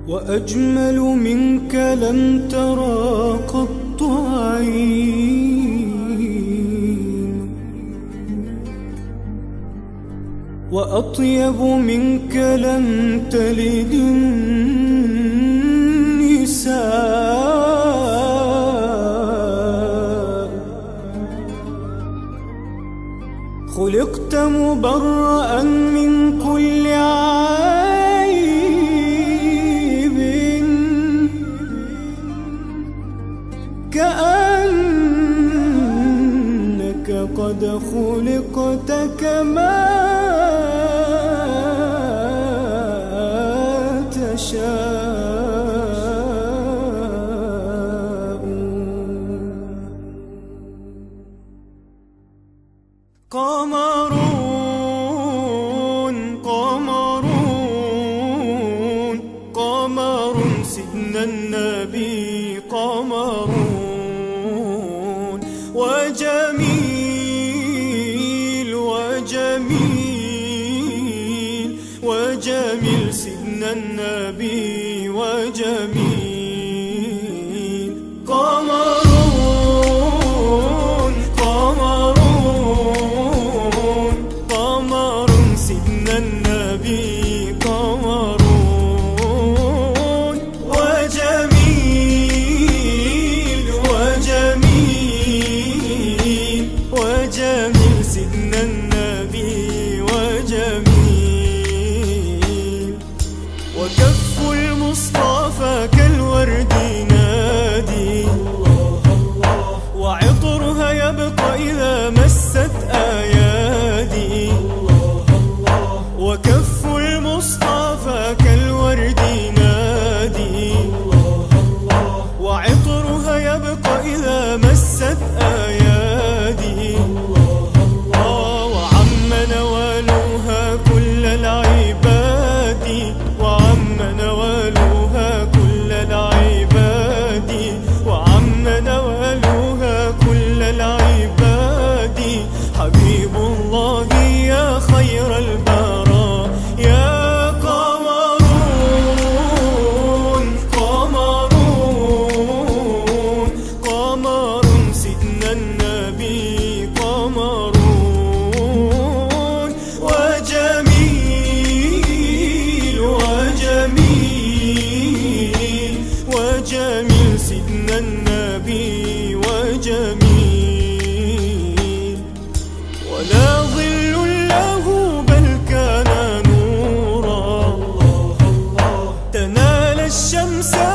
وأجمل منك لم ترى قط عين، وأطيب منك لم تلد النساء. خلقت مبرأ من كل عيب، كأنك قد خلقت كما تشاء. قمرون قمرون قمر سيدنا النبي، قمرون وجميل وجميل وجميل سيدنا النبي وجميل. قمرون قمرون قمر سيدنا النبي، قمرون وجميل وجميل وجميل سيدنا النبي وجميل. وكف المصطفى كالورد نادي، وعطرها يبقى إذا مست أيادي. وكف المصطفى كالورد نادي، وعطرها يبقى إذا مست أيادي. وعم نوالها كل العباد، وعم نوالها كل العباد، وعم نوالها كل العباد. حبيب الله يا خير البراء يا قمرون قمرون قمر سيدنا النبي، قمرون وجميل وجميل وجميل سيدنا النبي وجميل. ولا ظل له بل كان نورا، تنال الشمس